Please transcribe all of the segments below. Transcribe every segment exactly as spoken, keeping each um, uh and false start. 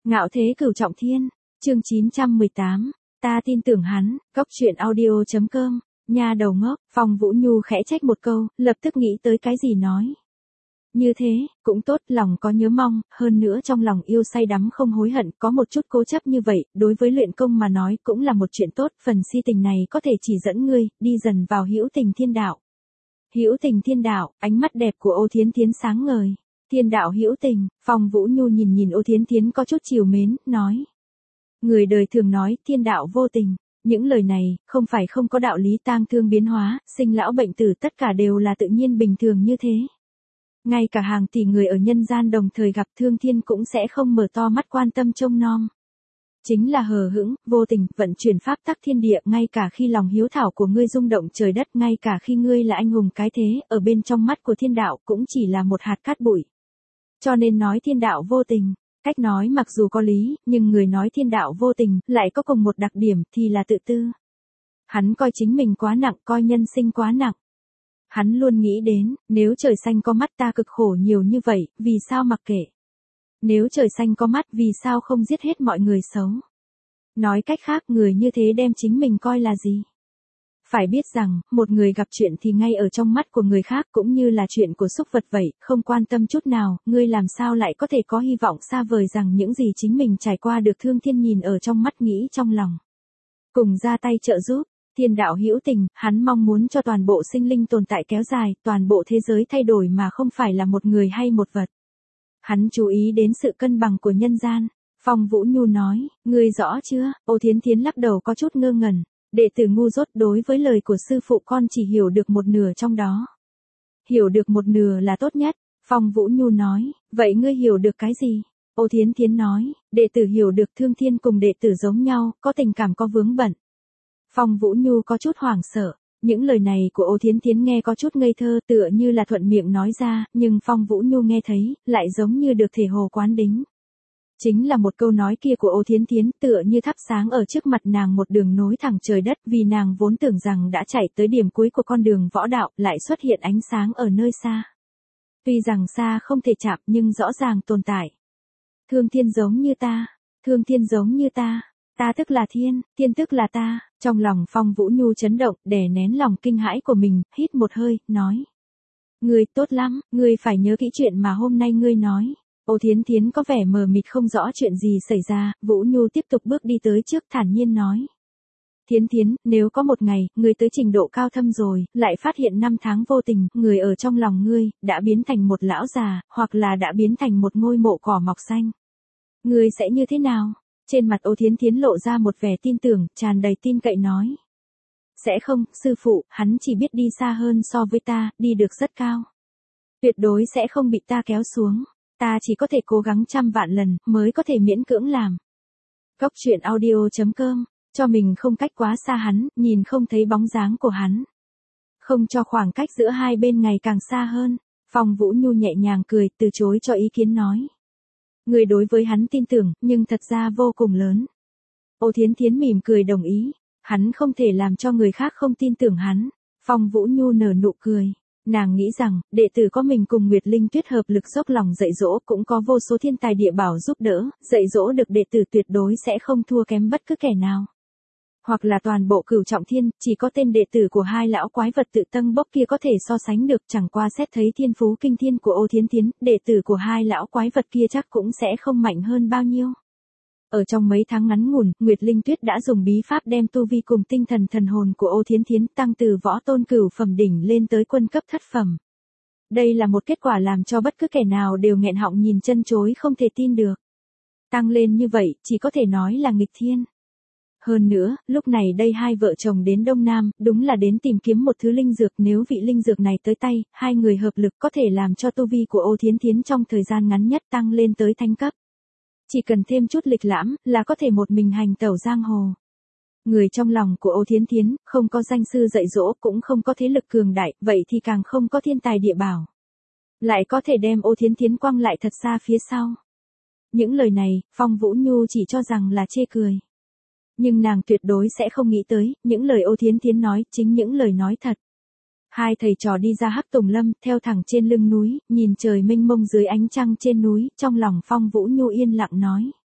Ngạo thế cửu trọng thiên, chương chín trăm mười tám, ta tin tưởng hắn, góc truyện audio.com, nha đầu ngốc, Phong Vũ Nhu khẽ trách một câu, lập tức nghĩ tới cái gì nói. Như thế, cũng tốt, lòng có nhớ mong, hơn nữa trong lòng yêu say đắm không hối hận, có một chút cố chấp như vậy, đối với luyện công mà nói cũng là một chuyện tốt, phần si tình này có thể chỉ dẫn ngươi, đi dần vào hữu tình thiên đạo. Hữu tình thiên đạo, ánh mắt đẹp của Ô Thiến Thiến sáng ngời. Thiên đạo hữu tình, Phong Vũ Nhu nhìn nhìn Ô Thiến Thiến có chút trìu mến, nói. Người đời thường nói, thiên đạo vô tình. Những lời này, không phải không có đạo lý, tang thương biến hóa, sinh lão bệnh tử tất cả đều là tự nhiên bình thường như thế. Ngay cả hàng tỷ người ở nhân gian đồng thời gặp thương thiên cũng sẽ không mở to mắt quan tâm trông nom. Chính là hờ hững, vô tình, vận chuyển pháp tắc thiên địa, ngay cả khi lòng hiếu thảo của ngươi rung động trời đất, ngay cả khi ngươi là anh hùng cái thế, ở bên trong mắt của thiên đạo cũng chỉ là một hạt cát bụi. Cho nên nói thiên đạo vô tình, cách nói mặc dù có lý, nhưng người nói thiên đạo vô tình, lại có cùng một đặc điểm thì là tự tư. Hắn coi chính mình quá nặng, coi nhân sinh quá nặng. Hắn luôn nghĩ đến, nếu trời xanh có mắt ta cực khổ nhiều như vậy, vì sao mặc kệ? Nếu trời xanh có mắt vì sao không giết hết mọi người xấu? Nói cách khác người như thế đem chính mình coi là gì? Phải biết rằng, một người gặp chuyện thì ngay ở trong mắt của người khác cũng như là chuyện của súc vật vậy, không quan tâm chút nào, ngươi làm sao lại có thể có hy vọng xa vời rằng những gì chính mình trải qua được thương thiên nhìn ở trong mắt nghĩ trong lòng. Cùng ra tay trợ giúp, thiên đạo hữu tình, hắn mong muốn cho toàn bộ sinh linh tồn tại kéo dài, toàn bộ thế giới thay đổi mà không phải là một người hay một vật. Hắn chú ý đến sự cân bằng của nhân gian. Phong Vũ Nhu nói, ngươi rõ chưa? Ô Thiến Thiến lắc đầu có chút ngơ ngẩn. Đệ tử ngu dốt, đối với lời của sư phụ con chỉ hiểu được một nửa trong đó. Hiểu được một nửa là tốt nhất. Phong Vũ Nhu nói, vậy ngươi hiểu được cái gì? Ô Thiến Thiến nói, đệ tử hiểu được thương thiên cùng đệ tử giống nhau, có tình cảm có vướng bận. Phong Vũ Nhu có chút hoảng sợ. Những lời này của Ô Thiến Thiến nghe có chút ngây thơ, tựa như là thuận miệng nói ra, nhưng Phong Vũ Nhu nghe thấy, lại giống như được thể hồ quán đính. Chính là một câu nói kia của Ô Thiến Thiến, tựa như thắp sáng ở trước mặt nàng một đường nối thẳng trời đất, vì nàng vốn tưởng rằng đã chạy tới điểm cuối của con đường võ đạo, lại xuất hiện ánh sáng ở nơi xa. Tuy rằng xa không thể chạm, nhưng rõ ràng tồn tại. Thương thiên giống như ta, thương thiên giống như ta, ta tức là thiên, thiên tức là ta. Trong lòng Phong Vũ Nhu chấn động, đè nén lòng kinh hãi của mình, hít một hơi, nói. Ngươi tốt lắm, ngươi phải nhớ kỹ chuyện mà hôm nay ngươi nói. Ô Thiến Thiến có vẻ mờ mịt không rõ chuyện gì xảy ra, Vũ Nhu tiếp tục bước đi tới trước thản nhiên nói. Thiến Thiến, nếu có một ngày, ngươi tới trình độ cao thâm rồi, lại phát hiện năm tháng vô tình, người ở trong lòng ngươi, đã biến thành một lão già, hoặc là đã biến thành một ngôi mộ cỏ mọc xanh. Ngươi sẽ như thế nào? Trên mặt Ô Thiến Thiến lộ ra một vẻ tin tưởng, tràn đầy tin cậy nói. Sẽ không, sư phụ, hắn chỉ biết đi xa hơn so với ta, đi được rất cao. Tuyệt đối sẽ không bị ta kéo xuống. Ta chỉ có thể cố gắng trăm vạn lần, mới có thể miễn cưỡng làm. Góc truyện audio.com, cho mình không cách quá xa hắn, nhìn không thấy bóng dáng của hắn. Không cho khoảng cách giữa hai bên ngày càng xa hơn. Phong Vũ Nhu nhẹ nhàng cười, từ chối cho ý kiến nói. Người đối với hắn tin tưởng, nhưng thật ra vô cùng lớn. Ô Thiến Thiến mỉm cười đồng ý. Hắn không thể làm cho người khác không tin tưởng hắn. Phong Vũ Nhu nở nụ cười. Nàng nghĩ rằng, đệ tử có mình cùng Nguyệt Linh Tuyết hợp lực dốc lòng dạy dỗ, cũng có vô số thiên tài địa bảo giúp đỡ, dạy dỗ được đệ tử tuyệt đối sẽ không thua kém bất cứ kẻ nào. Hoặc là toàn bộ cửu trọng thiên, chỉ có tên đệ tử của hai lão quái vật tự tâng bốc kia có thể so sánh được, chẳng qua xét thấy thiên phú kinh thiên của Ô Thiến Thiến, đệ tử của hai lão quái vật kia chắc cũng sẽ không mạnh hơn bao nhiêu. Ở trong mấy tháng ngắn ngủn, Nguyệt Linh Tuyết đã dùng bí pháp đem tu vi cùng tinh thần thần hồn của Ô Thiến Thiến tăng từ võ tôn cửu phẩm đỉnh lên tới quân cấp thất phẩm. Đây là một kết quả làm cho bất cứ kẻ nào đều nghẹn họng nhìn chân chối không thể tin được. Tăng lên như vậy, chỉ có thể nói là nghịch thiên. Hơn nữa, lúc này đây hai vợ chồng đến Đông Nam, đúng là đến tìm kiếm một thứ linh dược, nếu vị linh dược này tới tay, hai người hợp lực có thể làm cho tu vi của Ô Thiến Thiến trong thời gian ngắn nhất tăng lên tới thánh cấp. Chỉ cần thêm chút lịch lãm, là có thể một mình hành tẩu giang hồ. Người trong lòng của Ô Thiến Thiến, không có danh sư dạy dỗ, cũng không có thế lực cường đại, vậy thì càng không có thiên tài địa bảo. Lại có thể đem Ô Thiến Thiến quăng lại thật xa phía sau. Những lời này, Phong Vũ Nhu chỉ cho rằng là chê cười. Nhưng nàng tuyệt đối sẽ không nghĩ tới, những lời Ô Thiến Thiến nói, chính những lời nói thật. Hai thầy trò đi ra Hắc Tùng Lâm, theo thẳng trên lưng núi, nhìn trời mênh mông dưới ánh trăng trên núi, trong lòng Phong Vũ Nhu yên lặng nói.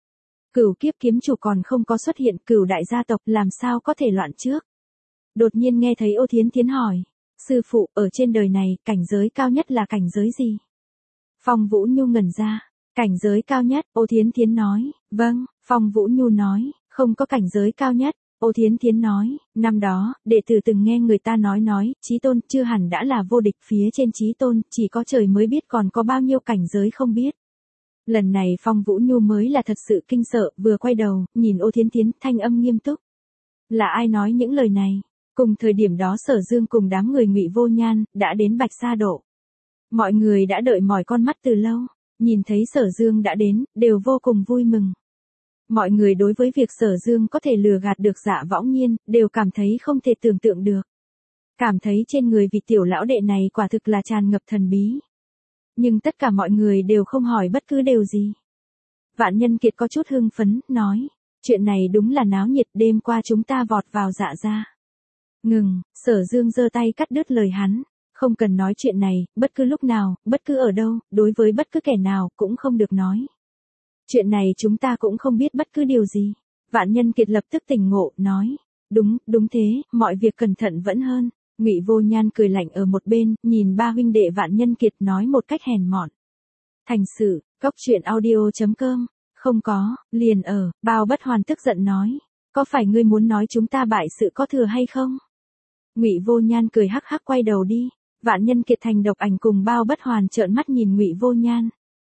Cửu kiếp kiếm chủ còn không có xuất hiện, Cửu đại gia tộc làm sao có thể loạn trước. Đột nhiên nghe thấy Ô Thiến Thiến hỏi, sư phụ, ở trên đời này, cảnh giới cao nhất là cảnh giới gì? Phong Vũ Nhu ngẩn ra, cảnh giới cao nhất, Ô Thiến Thiến nói, vâng, Phong Vũ Nhu nói, không có cảnh giới cao nhất. Ô Thiến Thiến nói, năm đó, đệ tử từng nghe người ta nói nói, Chí Tôn chưa hẳn đã là vô địch, phía trên Chí Tôn, chỉ có trời mới biết còn có bao nhiêu cảnh giới không biết. Lần này Phong Vũ Nhu mới là thật sự kinh sợ, vừa quay đầu, nhìn Ô Thiến Thiến, thanh âm nghiêm túc. Là ai nói những lời này? Cùng thời điểm đó Sở Dương cùng đám người Ngụy Vô Nhan, đã đến Bạch Sa Độ. Mọi người đã đợi mỏi con mắt từ lâu, nhìn thấy Sở Dương đã đến, đều vô cùng vui mừng. Mọi người đối với việc Sở Dương có thể lừa gạt được Dạ Võng Nhiên, đều cảm thấy không thể tưởng tượng được. Cảm thấy trên người vị tiểu lão đệ này quả thực là tràn ngập thần bí. Nhưng tất cả mọi người đều không hỏi bất cứ điều gì. Vạn Nhân Kiệt có chút hưng phấn, nói, chuyện này đúng là náo nhiệt, đêm qua chúng ta vọt vào Dạ gia. Ngừng, Sở Dương giơ tay cắt đứt lời hắn, không cần nói chuyện này, bất cứ lúc nào, bất cứ ở đâu, đối với bất cứ kẻ nào, cũng không được nói. Chuyện này chúng ta cũng không biết bất cứ điều gì. Vạn Nhân Kiệt lập tức tỉnh ngộ, nói, đúng, đúng thế, mọi việc cẩn thận vẫn hơn. Ngụy Vô Nhan cười lạnh ở một bên, nhìn ba huynh đệ Vạn Nhân Kiệt nói một cách hèn mọn. Thành sự, cốc truyện audio chấm com, không có, liền ở, Bao Bất Hoàn tức giận nói, có phải ngươi muốn nói chúng ta bại sự có thừa hay không? Ngụy Vô Nhan cười hắc hắc quay đầu đi. Vạn Nhân Kiệt thành độc ảnh cùng Bao Bất Hoàn trợn mắt nhìn Ngụy Vô Nhan.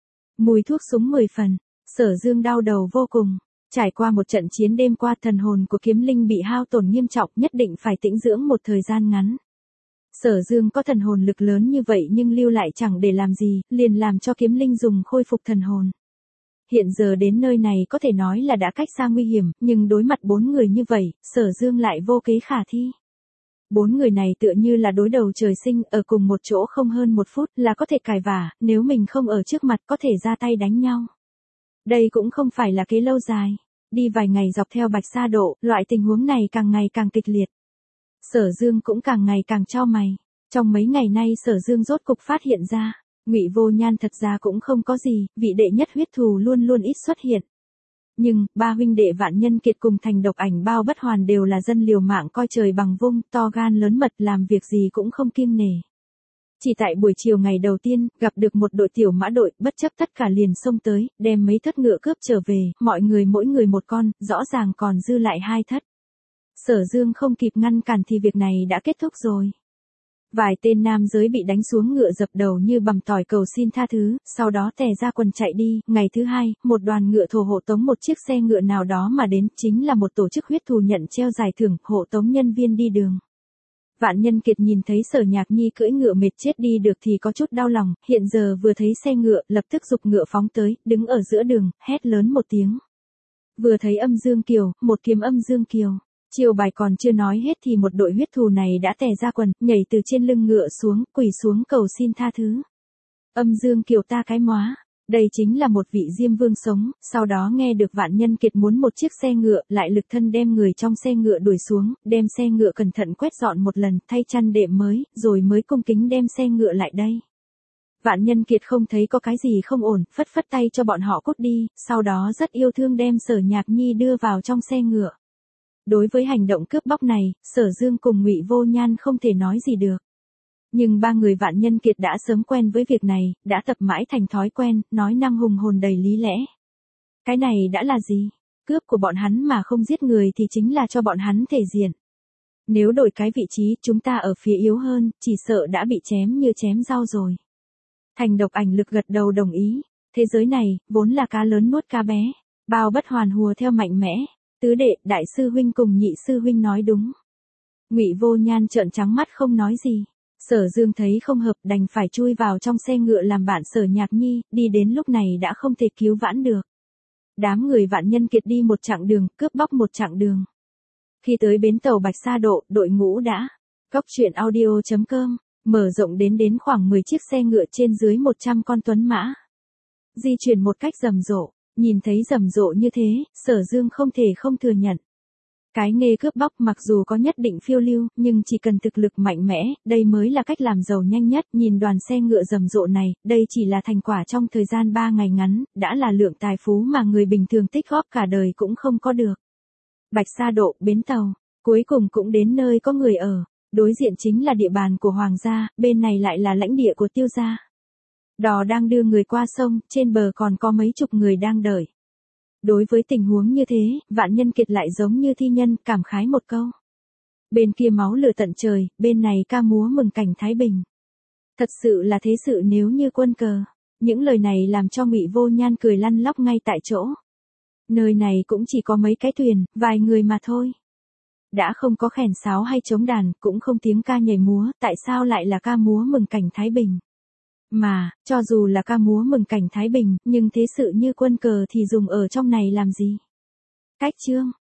Mùi thuốc súng mười phần, Sở Dương đau đầu vô cùng. Trải qua một trận chiến đêm qua, thần hồn của Kiếm Linh bị hao tổn nghiêm trọng, nhất định phải tĩnh dưỡng một thời gian ngắn. Sở Dương có thần hồn lực lớn như vậy nhưng lưu lại chẳng để làm gì, liền làm cho Kiếm Linh dùng khôi phục thần hồn. Hiện giờ đến nơi này có thể nói là đã cách xa nguy hiểm, nhưng đối mặt bốn người như vậy, Sở Dương lại vô kế khả thi. Bốn người này tựa như là đối đầu trời sinh, ở cùng một chỗ không hơn một phút là có thể cãi vả, nếu mình không ở trước mặt có thể ra tay đánh nhau. Đây cũng không phải là kế lâu dài. Đi vài ngày dọc theo Bạch Sa Độ, loại tình huống này càng ngày càng kịch liệt. Sở Dương cũng càng ngày càng chau mày. Trong mấy ngày nay Sở Dương rốt cục phát hiện ra, Ngụy Vô Nhan thật ra cũng không có gì, vị đệ nhất huyết thù luôn luôn ít xuất hiện. Nhưng, ba huynh đệ Vạn Nhân Kiệt cùng thành độc ảnh Bao Bất Hoàn đều là dân liều mạng coi trời bằng vung, to gan lớn mật, làm việc gì cũng không kiêng nể. Chỉ tại buổi chiều ngày đầu tiên, gặp được một đội tiểu mã đội, bất chấp tất cả liền xông tới, đem mấy thất ngựa cướp trở về, mọi người mỗi người một con, rõ ràng còn dư lại hai thất. Sở Dương không kịp ngăn cản thì việc này đã kết thúc rồi. Vài tên nam giới bị đánh xuống ngựa dập đầu như bằm tỏi cầu xin tha thứ, sau đó tè ra quần chạy đi. Ngày thứ hai, một đoàn ngựa thổ hộ tống một chiếc xe ngựa nào đó mà đến, chính là một tổ chức huyết thù nhận treo giải thưởng, hộ tống nhân viên đi đường. Vạn Nhân Kiệt nhìn thấy Sở Nhạc Nhi cưỡi ngựa mệt chết đi được thì có chút đau lòng, hiện giờ vừa thấy xe ngựa, lập tức giục ngựa phóng tới, đứng ở giữa đường, hét lớn một tiếng. Vừa thấy Âm Dương Kiều, một kiếm Âm Dương Kiều. Chiều bài còn chưa nói hết thì một đội huyết thù này đã tè ra quần, nhảy từ trên lưng ngựa xuống, quỳ xuống cầu xin tha thứ. Âm Dương Kiều ta cái móa, đây chính là một vị Diêm Vương sống, sau đó nghe được Vạn Nhân Kiệt muốn một chiếc xe ngựa, lại lực thân đem người trong xe ngựa đuổi xuống, đem xe ngựa cẩn thận quét dọn một lần, thay chăn đệm mới, rồi mới cung kính đem xe ngựa lại đây. Vạn Nhân Kiệt không thấy có cái gì không ổn, phất phất tay cho bọn họ cút đi, sau đó rất yêu thương đem Sở Nhạc Nhi đưa vào trong xe ngựa. Đối với hành động cướp bóc này, Sở Dương cùng Ngụy Vô Nhan không thể nói gì được. Nhưng ba người Vạn Nhân Kiệt đã sớm quen với việc này, đã tập mãi thành thói quen, nói năng hùng hồn đầy lý lẽ. Cái này đã là gì? Cướp của bọn hắn mà không giết người thì chính là cho bọn hắn thể diện. Nếu đổi cái vị trí, chúng ta ở phía yếu hơn, chỉ sợ đã bị chém như chém rau rồi. Thành độc ảnh lực gật đầu đồng ý. Thế giới này, vốn là cá lớn nuốt cá bé. Bao Bất Hoàn hùa theo mạnh mẽ. Tứ đệ, đại sư huynh cùng nhị sư huynh nói đúng. Ngụy Vô Nhan trợn trắng mắt không nói gì. Sở Dương thấy không hợp, đành phải chui vào trong xe ngựa làm bạn Sở Nhạc Nhi, đi đến lúc này đã không thể cứu vãn được. Đám người Vạn Nhân Kiệt đi một chặng đường, cướp bóc một chặng đường. Khi tới bến tàu Bạch Sa Độ, đội ngũ đã cốc truyện audio chấm com mở rộng đến đến khoảng mười chiếc xe ngựa trên dưới một trăm con tuấn mã. Di chuyển một cách rầm rộ. Nhìn thấy rầm rộ như thế, Sở Dương không thể không thừa nhận. Cái nghề cướp bóc mặc dù có nhất định phiêu lưu, nhưng chỉ cần thực lực mạnh mẽ, đây mới là cách làm giàu nhanh nhất. Nhìn đoàn xe ngựa rầm rộ này, đây chỉ là thành quả trong thời gian ba ngày ngắn, đã là lượng tài phú mà người bình thường tích góp cả đời cũng không có được. Bạch Sa Độ, bến tàu, cuối cùng cũng đến nơi có người ở. Đối diện chính là địa bàn của Hoàng gia, bên này lại là lãnh địa của Tiêu gia. Đò đang đưa người qua sông, trên bờ còn có mấy chục người đang đợi. Đối với tình huống như thế, Vạn Nhân Kiệt lại giống như thi nhân, cảm khái một câu. Bên kia máu lửa tận trời, bên này ca múa mừng cảnh thái bình. Thật sự là thế sự nếu như quân cờ. Những lời này làm cho Ngụy Vô Nhan cười lăn lóc ngay tại chỗ. Nơi này cũng chỉ có mấy cái thuyền, vài người mà thôi. Đã không có khèn sáo hay trống đàn, cũng không tiếng ca nhảy múa, tại sao lại là ca múa mừng cảnh thái bình? Mà, cho dù là ca múa mừng cảnh thái bình, nhưng thế sự như quân cờ thì dùng ở trong này làm gì? Cách chương